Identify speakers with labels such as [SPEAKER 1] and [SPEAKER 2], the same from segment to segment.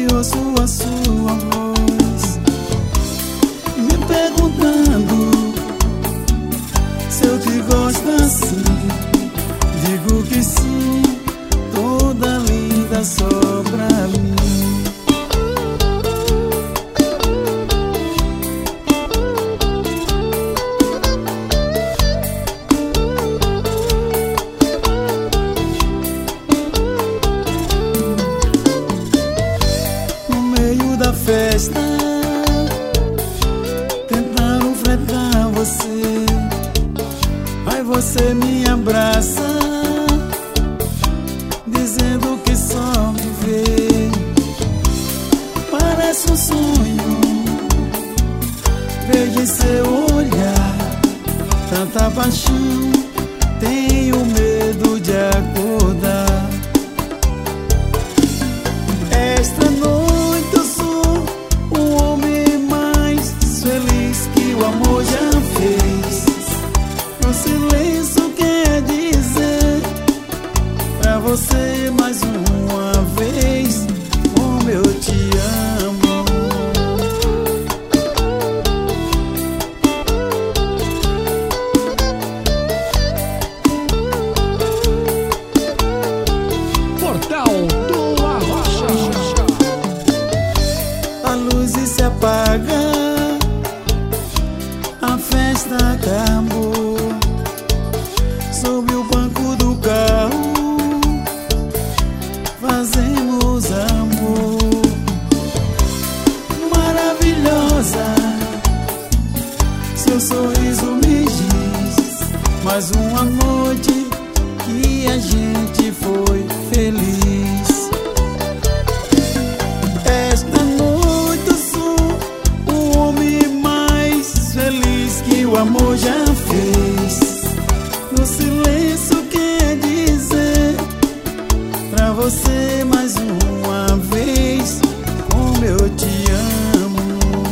[SPEAKER 1] ouço a sua voz me perguntando se eu te gosto assim. Digo que sim, toda linda só pra mim. Da festa, tentaram fretar você, aí você me abraça, dizendo que só me vê. Parece um sonho, vejo em seu olhar tanta paixão, tenho medo de acordar. Esta noite o amor já fez. O silêncio quer dizer pra você mais uma vez como eu te amo.
[SPEAKER 2] Portal do Arrocha.
[SPEAKER 1] A luz se apaga, a festa acabou. Sob o banco do carro fazemos amor. Maravilhosa, seu sorriso me diz mais uma noite que a gente foi feliz. Esta noite eu sou o homem mais feliz que o amor já fez. No silêncio quer dizer pra você mais uma vez como eu te amo.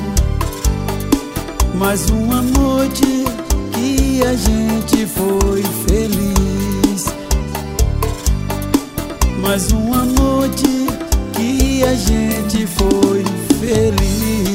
[SPEAKER 1] Mais uma noite que a gente foi feliz. Mais uma noite que a gente foi feliz.